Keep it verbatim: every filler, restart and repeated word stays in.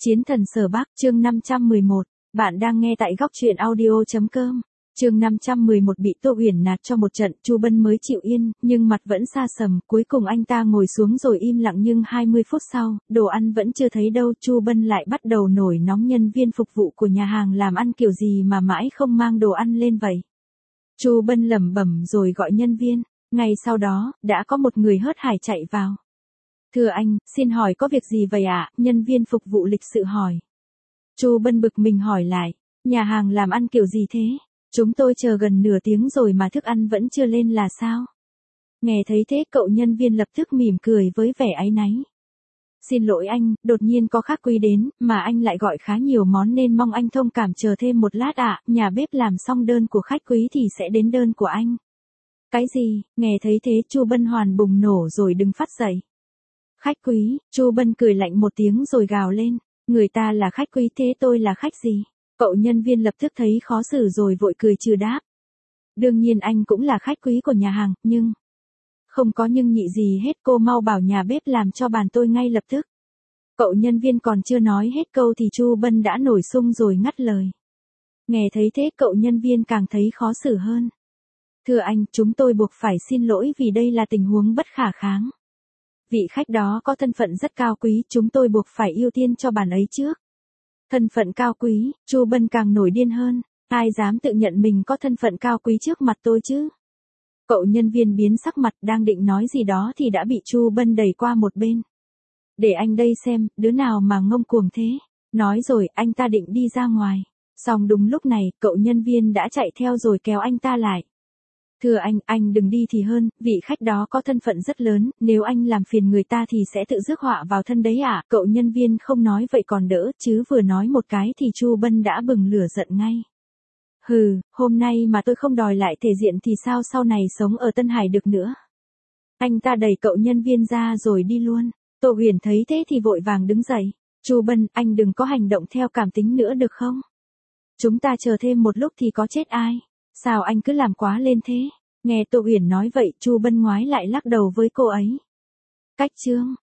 Chiến thần Sở Bắc, chương năm trăm mười một. Bạn đang nghe tại góc truyện audio chấm com. Chương năm trăm mười một bị Tô Uyển nạt cho một trận, Chu Bân mới chịu yên, nhưng mặt vẫn sa sầm, cuối cùng anh ta ngồi xuống rồi im lặng nhưng hai mươi phút sau, đồ ăn vẫn chưa thấy đâu, Chu Bân lại bắt đầu nổi nóng nhân viên phục vụ của nhà hàng làm ăn kiểu gì mà mãi không mang đồ ăn lên vậy. Chu Bân lẩm bẩm rồi gọi nhân viên, ngay sau đó, đã có một người hớt hải chạy vào. Thưa anh, xin hỏi có việc gì vậy ạ? Nhân viên phục vụ lịch sự hỏi. Chu Bân bực mình hỏi lại, nhà hàng làm ăn kiểu gì thế? Chúng tôi chờ gần nửa tiếng rồi mà thức ăn vẫn chưa lên là sao? Nghe thấy thế cậu nhân viên lập tức mỉm cười với vẻ áy náy. Xin lỗi anh, đột nhiên có khách quý đến, mà anh lại gọi khá nhiều món nên mong anh thông cảm chờ thêm một lát ạ, nhà bếp làm xong đơn của khách quý thì sẽ đến đơn của anh. Cái gì? Nghe thấy thế Chu Bân hoàn bùng nổ rồi đứng phát dậy. Khách quý, Chu Bân cười lạnh một tiếng rồi gào lên, người ta là khách quý thế tôi là khách gì? Cậu nhân viên lập tức thấy khó xử rồi vội cười trừ đáp. Đương nhiên anh cũng là khách quý của nhà hàng, nhưng... Không có nhưng nhị gì hết, cô mau bảo nhà bếp làm cho bàn tôi ngay lập tức. Cậu nhân viên còn chưa nói hết câu thì Chu Bân đã nổi sung rồi ngắt lời. Nghe thấy thế cậu nhân viên càng thấy khó xử hơn. Thưa anh, chúng tôi buộc phải xin lỗi vì đây là tình huống bất khả kháng. Vị khách đó có thân phận rất cao quý, chúng tôi buộc phải ưu tiên cho bàn ấy trước. Thân phận cao quý, Chu Bân càng nổi điên hơn, ai dám tự nhận mình có thân phận cao quý trước mặt tôi chứ? Cậu nhân viên biến sắc mặt đang định nói gì đó thì đã bị Chu Bân đẩy qua một bên. Để anh đây xem, đứa nào mà ngông cuồng thế. Nói rồi, anh ta định đi ra ngoài. Xong đúng lúc này, cậu nhân viên đã chạy theo rồi kéo anh ta lại. Thưa anh, anh đừng đi thì hơn, vị khách đó có thân phận rất lớn, nếu anh làm phiền người ta thì sẽ tự rước họa vào thân đấy ạ. À? Cậu nhân viên không nói vậy còn đỡ, chứ vừa nói một cái thì Chu Bân đã bừng lửa giận ngay. Hừ, hôm nay mà tôi không đòi lại thể diện thì sao sau này sống ở Tân Hải được nữa. Anh ta đẩy cậu nhân viên ra rồi đi luôn. Tô Uyển thấy thế thì vội vàng đứng dậy. Chu Bân, anh đừng có hành động theo cảm tính nữa được không? Chúng ta chờ thêm một lúc thì có chết ai? Sao anh cứ làm quá lên thế? Nghe Tô Uyển nói vậy, Chu Bân ngoái lại lắc đầu với cô ấy. Cách chương